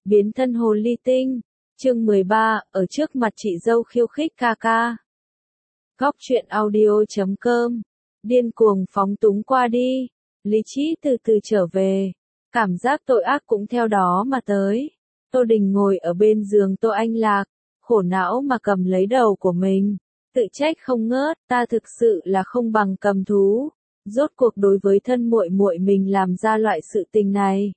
Biến thân hồ ly tinh. Chương 13, ở trước mặt chị dâu khiêu khích ca ca. Góc truyện audio.com. Điên cuồng phóng túng qua đi. Lý trí từ từ trở về. Cảm giác tội ác cũng theo đó mà tới. Tô Đình ngồi ở bên giường Tô Anh Lạc, khổ não mà cầm lấy đầu của mình. Tự trách không ngớt, ta thực sự là không bằng cầm thú. Rốt cuộc đối với thân muội muội mình làm ra loại sự tình này.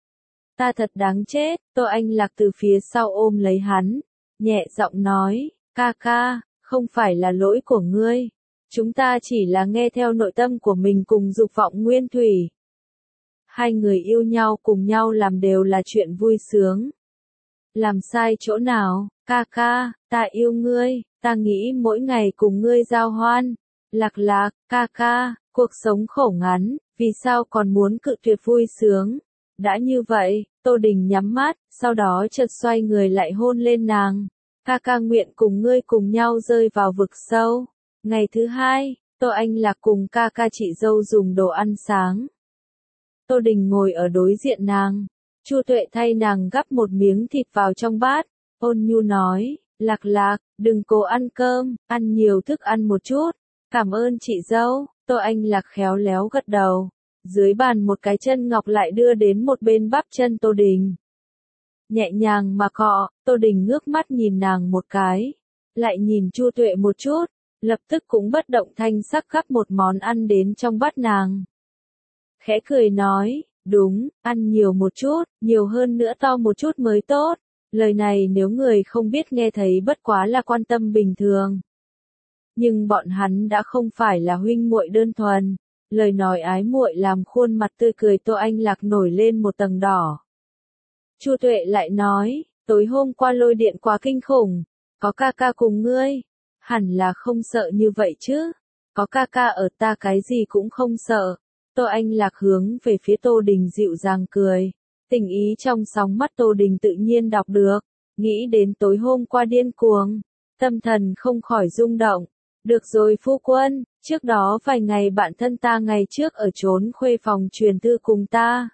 Ta thật đáng chết. Tô Anh Lạc từ phía sau ôm lấy hắn, nhẹ giọng nói, ca ca, không phải là lỗi của ngươi. Chúng ta chỉ là nghe theo nội tâm của mình cùng dục vọng nguyên thủy. Hai người yêu nhau cùng nhau làm đều là chuyện vui sướng. Làm sai chỗ nào, ca ca, ta yêu ngươi, ta nghĩ mỗi ngày cùng ngươi giao hoan. Lạc Lạc, ca ca, cuộc sống khổ ngắn, vì sao còn muốn cự tuyệt vui sướng. Đã như vậy, Tô Đình nhắm mắt, sau đó chợt xoay người lại hôn lên nàng. Ca ca nguyện cùng ngươi cùng nhau rơi vào vực sâu. Ngày thứ hai, Tô Anh Lạc cùng ca ca chị dâu dùng đồ ăn sáng. Tô Đình ngồi ở đối diện nàng. Chu Tuệ thay nàng gắp một miếng thịt vào trong bát. Ôn nhu nói, Lạc Lạc, đừng cố ăn cơm, ăn nhiều thức ăn một chút. Cảm ơn chị dâu. Tô Anh Lạc khéo léo gật đầu. Dưới bàn một cái chân ngọc lại đưa đến một bên bắp chân Tô Đình. Nhẹ nhàng mà cọ, Tô Đình ngước mắt nhìn nàng một cái. Lại nhìn Chu Tuệ một chút, lập tức cũng bất động thanh sắc gắp một món ăn đến trong bát nàng. Khẽ cười nói, đúng, ăn nhiều một chút, nhiều hơn nữa to một chút mới tốt. Lời này nếu người không biết nghe thấy bất quá là quan tâm bình thường. Nhưng bọn hắn đã không phải là huynh muội đơn thuần. Lời nói ái muội làm khuôn mặt tươi cười Tô Anh Lạc nổi lên một tầng đỏ. Chu Tuệ lại nói, tối hôm qua lôi điện quá kinh khủng, có ca ca cùng ngươi, hẳn là không sợ như vậy chứ, có ca ca ở ta cái gì cũng không sợ. Tô Anh Lạc hướng về phía Tô Đình dịu dàng cười, tình ý trong sóng mắt Tô Đình tự nhiên đọc được, nghĩ đến tối hôm qua điên cuồng, tâm thần không khỏi rung động. Được rồi phu quân, trước đó vài ngày bạn thân ta ngày trước ở trốn khuê phòng truyền thư cùng ta.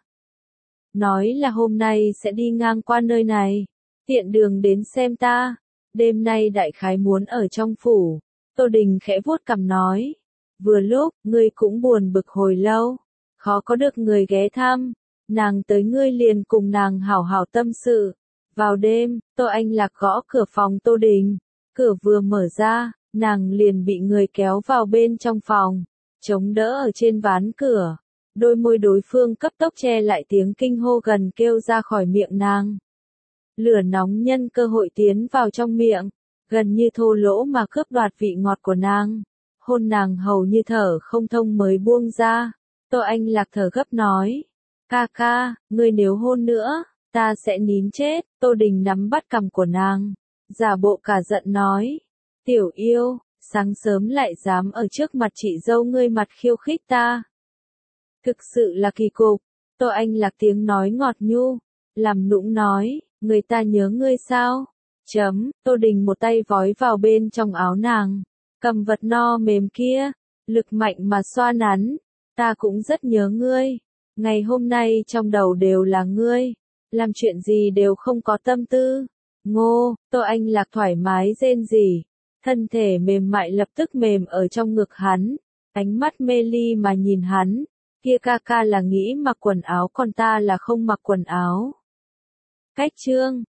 Nói là hôm nay sẽ đi ngang qua nơi này, tiện đường đến xem ta, đêm nay đại khái muốn ở trong phủ. Tô Đình khẽ vuốt cằm nói, vừa lúc, ngươi cũng buồn bực hồi lâu, khó có được người ghé thăm, nàng tới ngươi liền cùng nàng hảo hảo tâm sự. Vào đêm, Tô Anh Lạc gõ cửa phòng Tô Đình, cửa vừa mở ra. Nàng liền bị người kéo vào bên trong phòng, chống đỡ ở trên ván cửa. Đôi môi đối phương cấp tốc che lại tiếng kinh hô gần kêu ra khỏi miệng nàng. Lửa nóng nhân cơ hội tiến vào trong miệng, gần như thô lỗ mà cướp đoạt vị ngọt của nàng. Hôn nàng hầu như thở không thông mới buông ra. Tô Anh Lạc thở gấp nói, ca ca, ngươi nếu hôn nữa, ta sẽ nín chết. Tô Đình nắm bắt cằm của nàng, giả bộ cả giận nói. Tiểu yêu, sáng sớm lại dám ở trước mặt chị dâu ngươi mặt khiêu khích ta. Thực sự là kỳ cục. Tô Anh Lạc tiếng nói ngọt nhu, làm nũng nói, người ta nhớ ngươi sao? Tô Đình một tay vói vào bên trong áo nàng, cầm vật no mềm kia, lực mạnh mà xoa nắn. Ta cũng rất nhớ ngươi. Ngày hôm nay trong đầu đều là ngươi, làm chuyện gì đều không có tâm tư. Ngô, Tô Anh Lạc thoải mái rên rỉ. Thân thể mềm mại lập tức mềm ở trong ngực hắn, ánh mắt mê ly mà nhìn hắn, kia ca ca là nghĩ mặc quần áo còn ta là không mặc quần áo. Cách chương